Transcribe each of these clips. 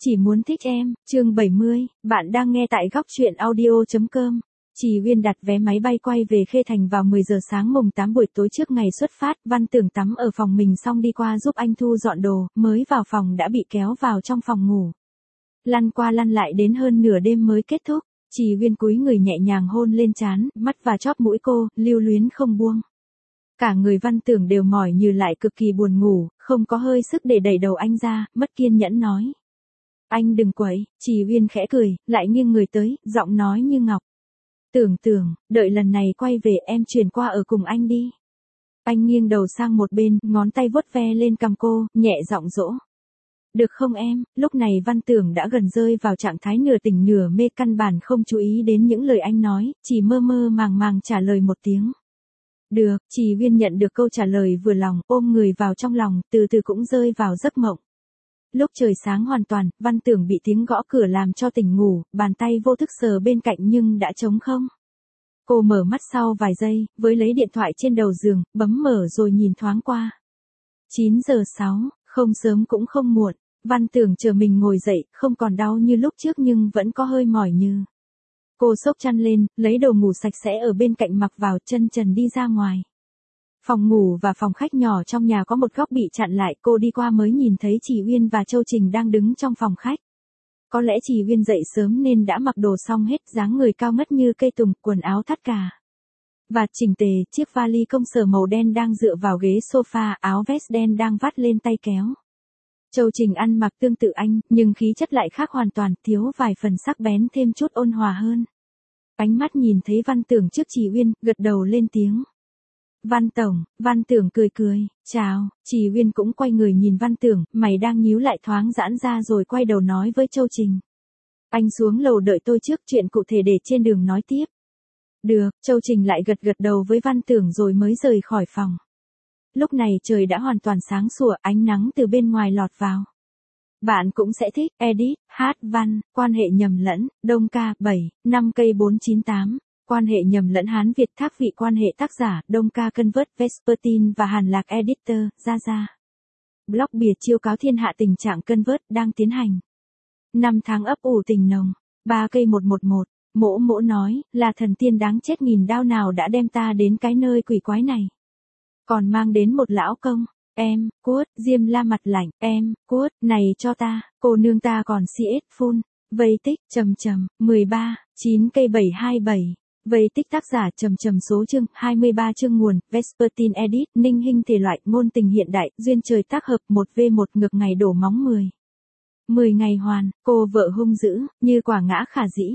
Chỉ muốn thích em, chương 70, bạn đang nghe tại góc truyện audio.com. Chỉ Uyên đặt vé máy bay quay về Khê Thành vào 10 giờ sáng mùng 8 buổi tối trước ngày xuất phát. Văn Tưởng tắm ở phòng mình xong đi qua giúp anh Thu dọn đồ, mới vào phòng đã bị kéo vào trong phòng ngủ. Lăn qua lăn lại đến hơn nửa đêm mới kết thúc. Chỉ Uyên cúi người nhẹ nhàng hôn lên trán, mắt và chóp mũi cô, lưu luyến không buông. Cả người Văn Tưởng đều mỏi như lại cực kỳ buồn ngủ, không có hơi sức để đẩy đầu anh ra, mất kiên nhẫn nói. Anh đừng quấy, Chỉ Uyên khẽ cười, lại nghiêng người tới, giọng nói như ngọc. Tưởng, đợi lần này quay về em chuyển qua ở cùng anh đi. Anh nghiêng đầu sang một bên, ngón tay vuốt ve lên cằm cô, nhẹ giọng dỗ. Được không em, lúc này Văn Tưởng đã gần rơi vào trạng thái nửa tỉnh nửa mê, căn bản không chú ý đến những lời anh nói, chỉ mơ mơ màng màng trả lời một tiếng. Được, Chỉ Uyên nhận được câu trả lời vừa lòng, ôm người vào trong lòng, từ từ cũng rơi vào giấc mộng. Lúc trời sáng hoàn toàn, Văn Tưởng bị tiếng gõ cửa làm cho tỉnh ngủ, bàn tay vô thức sờ bên cạnh nhưng đã trống không. Cô mở mắt sau vài giây, với lấy điện thoại trên đầu giường, bấm mở rồi nhìn thoáng qua. 9 giờ 6, không sớm cũng không muộn, Văn Tưởng chờ mình ngồi dậy, không còn đau như lúc trước nhưng vẫn có hơi mỏi như. Cô xốc chăn lên, lấy đồ ngủ sạch sẽ ở bên cạnh mặc vào, chân trần đi ra ngoài. Phòng ngủ và phòng khách nhỏ trong nhà có một góc bị chặn lại, cô đi qua mới nhìn thấy Chỉ Uyên và Châu Trình đang đứng trong phòng khách. Có lẽ Chỉ Uyên dậy sớm nên đã mặc đồ xong hết, dáng người cao ngất như cây tùng, quần áo thắt cà vạt chỉnh tề, chiếc vali công sở màu đen đang dựa vào ghế sofa, áo vest đen đang vắt lên tay kéo. Châu Trình ăn mặc tương tự anh, nhưng khí chất lại khác hoàn toàn, thiếu vài phần sắc bén, thêm chút ôn hòa hơn. Ánh mắt nhìn thấy Văn Tưởng trước Chỉ Uyên, gật đầu lên tiếng. Văn Tổng, Văn Tưởng cười, chào, Chỉ Uyên cũng quay người nhìn Văn Tưởng, mày đang nhíu lại thoáng giãn ra rồi quay đầu nói với Châu Trình. Anh xuống lầu đợi tôi trước, chuyện cụ thể để trên đường nói tiếp. Được, Châu Trình lại gật đầu với Văn Tưởng rồi mới rời khỏi phòng. Lúc này trời đã hoàn toàn sáng sủa, ánh nắng từ bên ngoài lọt vào. Bạn cũng sẽ thích, edit, hát văn, quan hệ nhầm lẫn, Đông Ca, 7, 5 cây 498. Quan hệ nhầm lẫn Hán Việt thác vị, quan hệ tác giả, Đông Ca Convert, Vespertine và Hàn Lạc Editor, Ra. Blog bìa chiêu cáo thiên hạ tình trạng Convert đang tiến hành. 5 tháng ấp ủ tình nồng, 3 cây 111, mỗ nói, là thần tiên đáng chết nghìn đao nào đã đem ta đến cái nơi quỷ quái này. Còn mang đến một lão công, em, cuốt, Diêm La mặt lạnh, em, cuốt, này cho ta, cô nương ta còn CS full, vây tích, 13, 9 cây 727. Vây tích tác giả số chương, 23 chương nguồn, Vespertine Edit, Ninh Hinh thể loại, ngôn tình hiện đại, duyên trời tác hợp, 1v1 ngược ngày đổ móng 10. 10 ngày hoàn, cô vợ hung dữ, như quả ngã khả dĩ.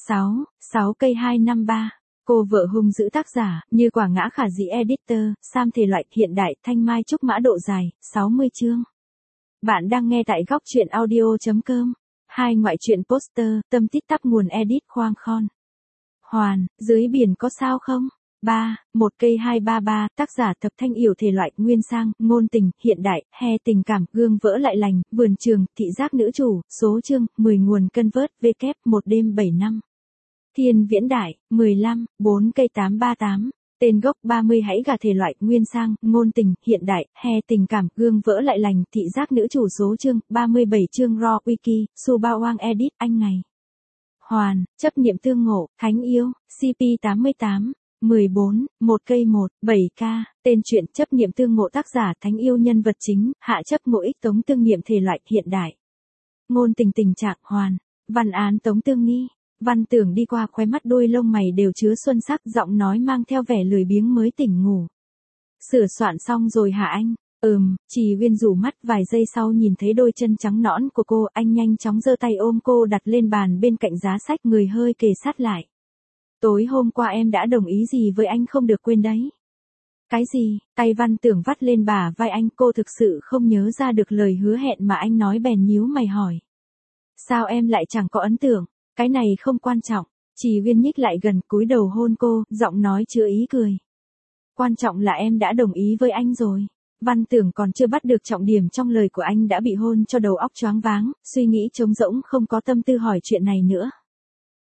6 cây 253. Cô vợ hung dữ tác giả, như quả ngã khả dĩ editor, Sam thể loại, hiện đại, thanh mai trúc mã độ dài, 60 chương. Bạn đang nghe tại góc truyện audio.com. 2 ngoại truyện poster, tâm tít tắp nguồn edit khoang khon. Hoàn, dưới biển có sao không? 1 cây 233, tác giả Thập Thanh Yểu thể loại, nguyên sang, ngôn tình, hiện đại, he tình cảm, gương vỡ lại lành, vườn trường, thị giác nữ chủ, số chương, 10 nguồn Convert, W, 1 đêm 7 năm. Thiên Viễn Đại, 15, 4 cây 838. Tên gốc 30 hãy gà thể loại, nguyên sang, ngôn tình, hiện đại, he tình cảm, gương vỡ lại lành, thị giác nữ chủ, số chương, 37 chương raw wiki, Su Bao Wang edit, anh ngày. Hoàn, chấp niệm tương ngộ, thánh yêu, CP 88, 14, 1 cây 7K, tên truyện chấp niệm tương ngộ tác giả thánh yêu nhân vật chính, hạ chấp ngộ ích tống tương niệm thể loại, hiện đại. Ngôn tình tình trạng, hoàn, văn án tống tương nghi. Văn Tưởng đi qua, khóe mắt đôi lông mày đều chứa xuân sắc, giọng nói mang theo vẻ lười biếng mới tỉnh ngủ. Sửa soạn xong rồi hả anh? Chỉ Uyên rủ mắt, vài giây sau nhìn thấy đôi chân trắng nõn của cô, anh nhanh chóng giơ tay ôm cô đặt lên bàn bên cạnh giá sách, người hơi kề sát lại. Tối hôm qua em đã đồng ý gì với anh không được quên đấy. Cái gì? Tay Văn Tưởng vắt lên bả vai anh, cô thực sự không nhớ ra được lời hứa hẹn mà anh nói, bèn nhíu mày hỏi. Sao em lại chẳng có ấn tượng? Cái này không quan trọng. Chỉ Uyên nhích lại gần, cúi đầu hôn cô, giọng nói chứa ý cười. Quan trọng là em đã đồng ý với anh rồi. Văn Tưởng còn chưa bắt được trọng điểm trong lời của anh đã bị hôn cho đầu óc choáng váng, suy nghĩ trống rỗng, không có tâm tư hỏi chuyện này nữa.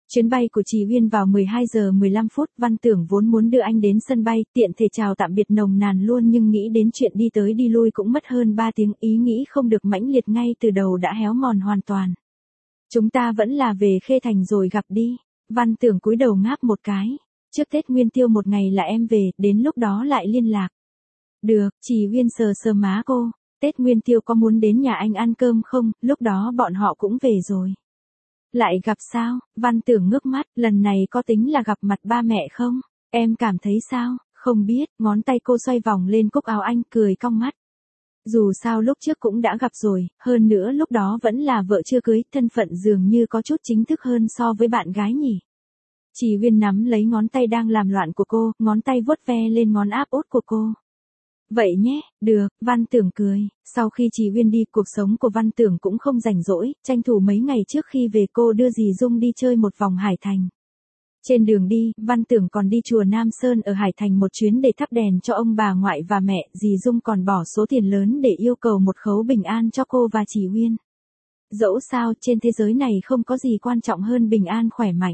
Chuyến bay của Trì Uyên vào 12 giờ 15 phút, Văn Tưởng vốn muốn đưa anh đến sân bay, tiện thể chào tạm biệt nồng nàn luôn, nhưng nghĩ đến chuyện đi tới đi lui cũng mất hơn 3 tiếng, ý nghĩ không được mãnh liệt ngay từ đầu đã héo mòn hoàn toàn. Chúng ta vẫn là về Khê Thành rồi gặp đi. Văn Tưởng cúi đầu ngáp một cái. Trước Tết Nguyên Tiêu một ngày là em về, đến lúc đó lại liên lạc. Được, Trì Uyên sờ sờ má cô. Tết Nguyên Tiêu có muốn đến nhà anh ăn cơm không, lúc đó bọn họ cũng về rồi. Lại gặp sao? Văn Tưởng ngước mắt, lần này có tính là gặp mặt ba mẹ không? Em cảm thấy sao? Không biết, ngón tay cô xoay vòng lên cúc áo anh, cười cong mắt. Dù sao lúc trước cũng đã gặp rồi, hơn nữa lúc đó vẫn là vợ chưa cưới, thân phận dường như có chút chính thức hơn so với bạn gái nhỉ. Trì Uyên nắm lấy ngón tay đang làm loạn của cô, ngón tay vuốt ve lên ngón áp út của cô. Vậy nhé, được, Văn Tưởng cười. Sau khi Trì Uyên đi, cuộc sống của Văn Tưởng cũng không rảnh rỗi, tranh thủ mấy ngày trước khi về cô đưa dì Dung đi chơi một vòng Hải Thành. Trên đường đi, Văn Tưởng còn đi chùa Nam Sơn ở Hải Thành một chuyến để thắp đèn cho ông bà ngoại và mẹ, dì Dung còn bỏ số tiền lớn để yêu cầu một khấu bình an cho cô và Trì Uyên. Dẫu sao, trên thế giới này không có gì quan trọng hơn bình an khỏe mạnh.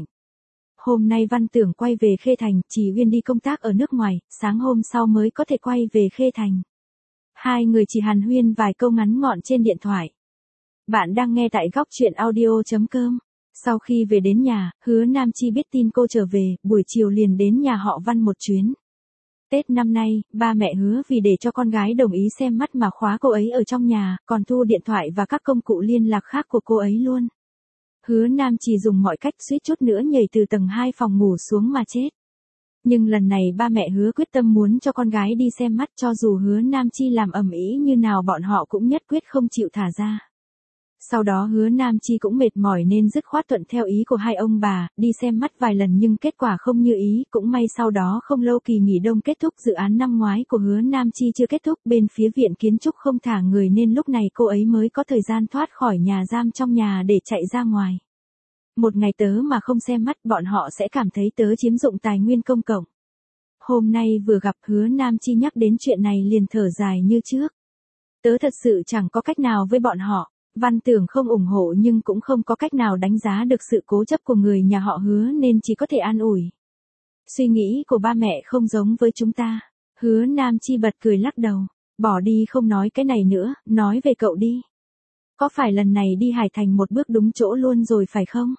Hôm nay Văn Tưởng quay về Khê Thành, Trì Uyên đi công tác ở nước ngoài, sáng hôm sau mới có thể quay về Khê Thành. Hai người chỉ hàn huyên vài câu ngắn ngọn trên điện thoại. Bạn đang nghe tại góc truyện audio.com. Sau khi về đến nhà, Hứa Nam Chi biết tin cô trở về, buổi chiều liền đến nhà họ Văn một chuyến. Tết năm nay, ba mẹ Hứa vì để cho con gái đồng ý xem mắt mà khóa cô ấy ở trong nhà, còn thu điện thoại và các công cụ liên lạc khác của cô ấy luôn. Hứa Nam Chi dùng mọi cách suýt chút nữa nhảy từ tầng 2 phòng ngủ xuống mà chết. Nhưng lần này ba mẹ Hứa quyết tâm muốn cho con gái đi xem mắt, cho dù Hứa Nam Chi làm ầm ĩ như nào bọn họ cũng nhất quyết không chịu thả ra. Sau đó Hứa Nam Chi cũng mệt mỏi nên dứt khoát thuận theo ý của hai ông bà, đi xem mắt vài lần nhưng kết quả không như ý, cũng may sau đó không lâu kỳ nghỉ đông kết thúc, dự án năm ngoái của Hứa Nam Chi chưa kết thúc, bên phía viện kiến trúc không thả người nên lúc này cô ấy mới có thời gian thoát khỏi nhà giam trong nhà để chạy ra ngoài. Một ngày tớ mà không xem mắt bọn họ sẽ cảm thấy tớ chiếm dụng tài nguyên công cộng. Hôm nay vừa gặp Hứa Nam Chi nhắc đến chuyện này liền thở dài như trước. Tớ thật sự chẳng có cách nào với bọn họ. Văn Tưởng không ủng hộ nhưng cũng không có cách nào đánh giá được sự cố chấp của người nhà họ Hứa nên chỉ có thể an ủi. Suy nghĩ của ba mẹ không giống với chúng ta. Hứa Nam Chi bật cười lắc đầu. Bỏ đi không nói cái này nữa, nói về cậu đi. Có phải lần này đi Hải Thành một bước đúng chỗ luôn rồi phải không?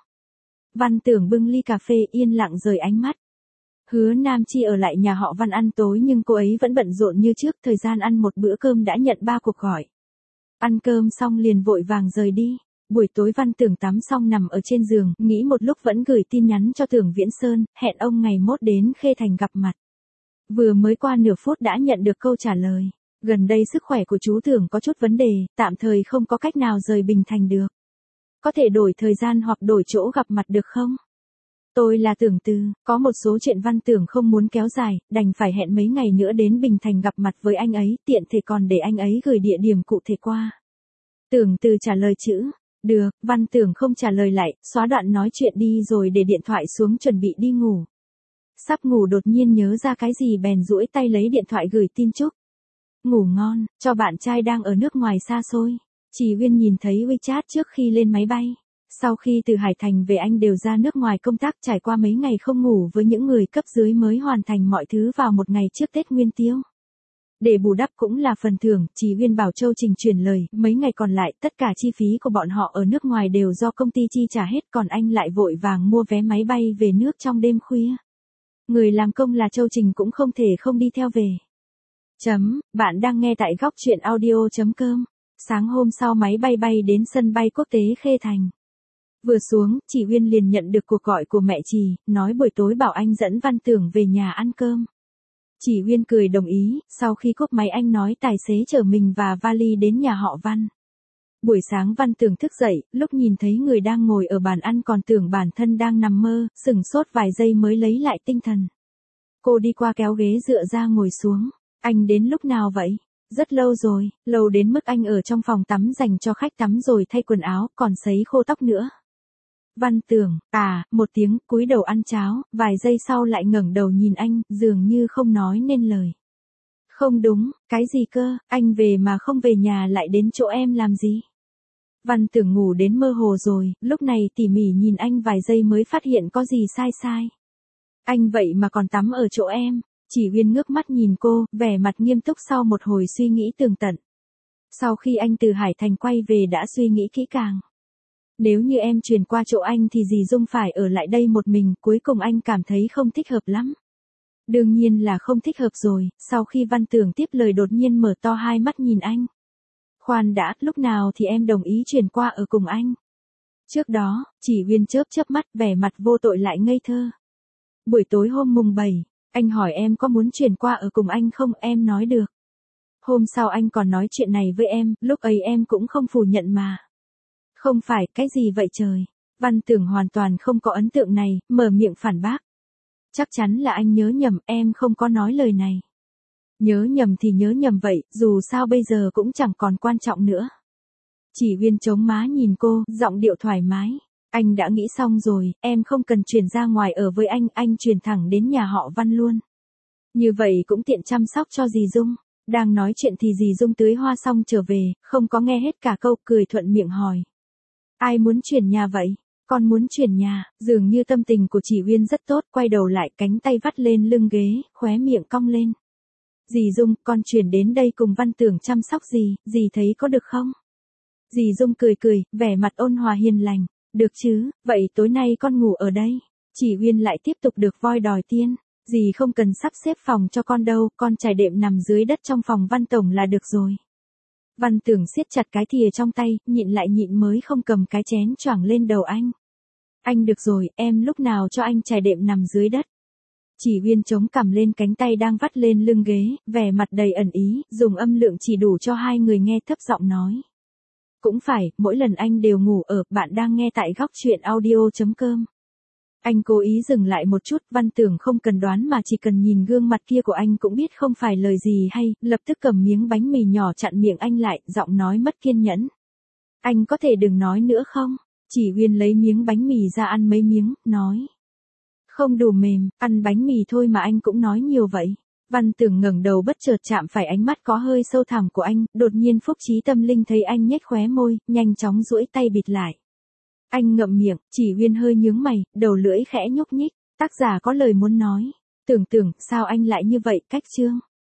Văn Tưởng bưng ly cà phê yên lặng rời ánh mắt. Hứa Nam Chi ở lại nhà họ Văn ăn tối nhưng cô ấy vẫn bận rộn như trước, thời gian ăn một bữa cơm đã nhận 3 cuộc gọi. Ăn cơm xong liền vội vàng rời đi. Buổi tối Văn Tưởng tắm xong nằm ở trên giường, nghĩ một lúc vẫn gửi tin nhắn cho Tưởng Viễn Sơn, hẹn ông ngày mốt đến Khê Thành gặp mặt. Vừa mới qua nửa phút đã nhận được câu trả lời. Gần đây sức khỏe của chú Tưởng có chút vấn đề, tạm thời không có cách nào rời Bình Thành được. Có thể đổi thời gian hoặc đổi chỗ gặp mặt được không? Tôi là Tưởng Từ, có một số chuyện Văn Tưởng không muốn kéo dài, đành phải hẹn mấy ngày nữa đến Bình Thành gặp mặt với anh ấy, tiện thể còn để anh ấy gửi địa điểm cụ thể qua. Tưởng Từ trả lời chữ, được, Văn Tưởng không trả lời lại, xóa đoạn nói chuyện đi rồi để điện thoại xuống chuẩn bị đi ngủ. Sắp ngủ đột nhiên nhớ ra cái gì bèn duỗi tay lấy điện thoại gửi tin chúc. Ngủ ngon, cho bạn trai đang ở nước ngoài xa xôi. Trì Uyên nhìn thấy WeChat trước khi lên máy bay. Sau khi từ Hải Thành về anh đều ra nước ngoài công tác, trải qua mấy ngày không ngủ với những người cấp dưới mới hoàn thành mọi thứ vào một ngày trước Tết Nguyên Tiêu. Để bù đắp cũng là phần thưởng, Trì Uyên bảo Châu Trình truyền lời, mấy ngày còn lại tất cả chi phí của bọn họ ở nước ngoài đều do công ty chi trả hết, còn anh lại vội vàng mua vé máy bay về nước trong đêm khuya. Người làm công là Châu Trình cũng không thể không đi theo về. Bạn đang nghe tại góc truyện audio.com. Sáng hôm sau máy bay bay đến sân bay quốc tế Khê Thành. Vừa xuống, Trì Uyên liền nhận được cuộc gọi của mẹ Trì, nói buổi tối bảo anh dẫn Văn Tưởng về nhà ăn cơm. Trì Uyên cười đồng ý, sau khi cúp máy anh nói tài xế chở mình và vali đến nhà họ Văn. Buổi sáng Văn Tưởng thức dậy, lúc nhìn thấy người đang ngồi ở bàn ăn còn tưởng bản thân đang nằm mơ, sửng sốt vài giây mới lấy lại tinh thần. Cô đi qua kéo ghế dựa ra ngồi xuống. Anh đến lúc nào vậy? Rất lâu rồi, lâu đến mức anh ở trong phòng tắm dành cho khách tắm rồi thay quần áo, còn sấy khô tóc nữa. Văn Tưởng, một tiếng, cúi đầu ăn cháo, vài giây sau lại ngẩng đầu nhìn anh, dường như không nói nên lời. Không đúng, cái gì cơ, anh về mà không về nhà lại đến chỗ em làm gì? Văn Tưởng ngủ đến mơ hồ rồi, lúc này tỉ mỉ nhìn anh vài giây mới phát hiện có gì sai sai. Anh vậy mà còn tắm ở chỗ em. Chỉ Uyên ngước mắt nhìn cô, vẻ mặt nghiêm túc sau một hồi suy nghĩ tường tận. Sau khi anh từ Hải Thành quay về đã suy nghĩ kỹ càng. Nếu như em chuyển qua chỗ anh thì dì Dung phải ở lại đây một mình, cuối cùng anh cảm thấy không thích hợp lắm. Đương nhiên là không thích hợp rồi, sau khi Văn Tưởng tiếp lời đột nhiên mở to hai mắt nhìn anh. Khoan đã, lúc nào thì em đồng ý chuyển qua ở cùng anh? Trước đó, Chỉ Uyên chớp chớp mắt vẻ mặt vô tội lại ngây thơ. Buổi tối hôm mùng 7, anh hỏi em có muốn chuyển qua ở cùng anh không, em nói được. Hôm sau anh còn nói chuyện này với em, lúc ấy em cũng không phủ nhận mà. Không phải, cái gì vậy trời? Văn Tưởng hoàn toàn không có ấn tượng này, mở miệng phản bác. Chắc chắn là anh nhớ nhầm, em không có nói lời này. Nhớ nhầm thì nhớ nhầm vậy, dù sao bây giờ cũng chẳng còn quan trọng nữa. Chỉ Uyên chống má nhìn cô, giọng điệu thoải mái. Anh đã nghĩ xong rồi, em không cần chuyển ra ngoài ở với anh chuyển thẳng đến nhà họ Văn luôn. Như vậy cũng tiện chăm sóc cho dì Dung. Đang nói chuyện thì dì Dung tưới hoa xong trở về, không có nghe hết cả câu, cười thuận miệng hỏi. Ai muốn chuyển nhà vậy? Con muốn chuyển nhà. Dường như tâm tình của Chỉ Uyên rất tốt, quay đầu lại cánh tay vắt lên lưng ghế, khóe miệng cong lên. Dì Dung, con chuyển đến đây cùng Văn Tưởng chăm sóc dì thấy có được không? Dì Dung cười cười, vẻ mặt ôn hòa hiền lành. Được chứ, vậy tối nay con ngủ ở đây. Chỉ Uyên lại tiếp tục được voi đòi tiên. Dì không cần sắp xếp phòng cho con đâu, con trải đệm nằm dưới đất trong phòng Văn Tổng là được rồi. Văn Tưởng siết chặt cái thìa trong tay, nhịn lại nhịn mới không cầm cái chén choảng lên đầu anh. Anh được rồi, em lúc nào cho anh trải đệm nằm dưới đất. Chỉ Uyên chống cằm lên cánh tay đang vắt lên lưng ghế, vẻ mặt đầy ẩn ý, dùng âm lượng chỉ đủ cho hai người nghe thấp giọng nói. Cũng phải, mỗi lần anh đều ngủ ở, bạn đang nghe tại góc truyện audio.com. Anh cố ý dừng lại một chút, Văn Tưởng không cần đoán mà chỉ cần nhìn gương mặt kia của anh cũng biết không phải lời gì hay, lập tức cầm miếng bánh mì nhỏ chặn miệng anh lại, giọng nói mất kiên nhẫn. Anh có thể đừng nói nữa không? Chỉ Uyên lấy miếng bánh mì ra ăn mấy miếng, nói. Không đủ mềm, ăn bánh mì thôi mà anh cũng nói nhiều vậy. Văn Tưởng ngẩng đầu bất chợt chạm phải ánh mắt có hơi sâu thẳm của anh, đột nhiên Phúc Trí Tâm Linh thấy anh nhếch khóe môi, nhanh chóng duỗi tay bịt lại. Anh ngậm miệng, Chỉ Uyên hơi nhướng mày, đầu lưỡi khẽ nhúc nhích, tác giả có lời muốn nói. Tưởng, sao anh lại như vậy, cách chương.